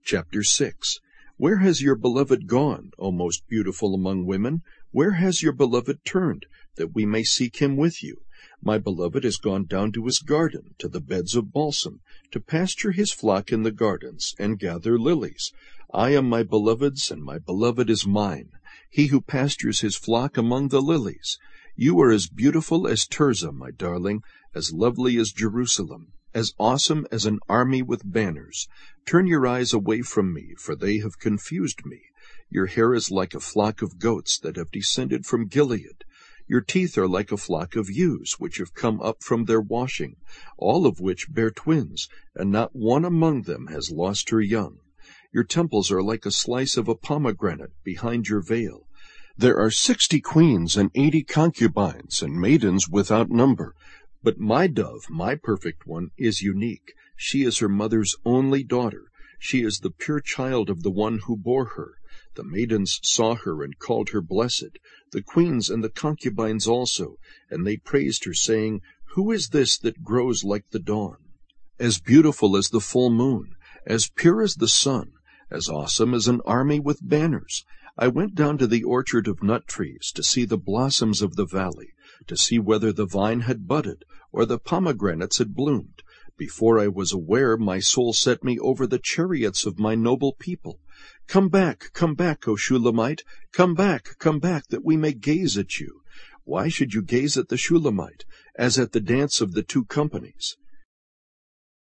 Chapter 6. Where has your beloved gone, O most beautiful among women? Where has your beloved turned, that we may seek him with you? My beloved is gone down to his garden, to the beds of balsam, to pasture his flock in the gardens, and gather lilies. I am my beloved's, and my beloved is mine, he who pastures his flock among the lilies. You are as beautiful as Tirzah, my darling, as lovely as Jerusalem, as awesome as an army with banners. Turn your eyes away from me, for they have confused me. Your hair is like a flock of goats that have descended from Gilead. Your teeth are like a flock of ewes, which have come up from their washing, all of which bear twins, and not one among them has lost her young. Your temples are like a slice of a pomegranate behind your veil. There are 60 queens and 80 concubines, and maidens without number. But my dove, my perfect one, is unique. She is her mother's only daughter. She is the pure child of the one who bore her. The maidens saw her and called her blessed, the queens and the concubines also, and they praised her, saying, Who is this that grows like the dawn? As beautiful as the full moon, as pure as the sun, as awesome as an army with banners. I went down to the orchard of nut trees to see the blossoms of the valley, to see whether the vine had budded, or the pomegranates had bloomed. Before I was aware, my soul set me over the chariots of my noble people. Come back, O Shulamite, come back, that we may gaze at you. Why should you gaze at the Shulamite, as at the dance of the two companies?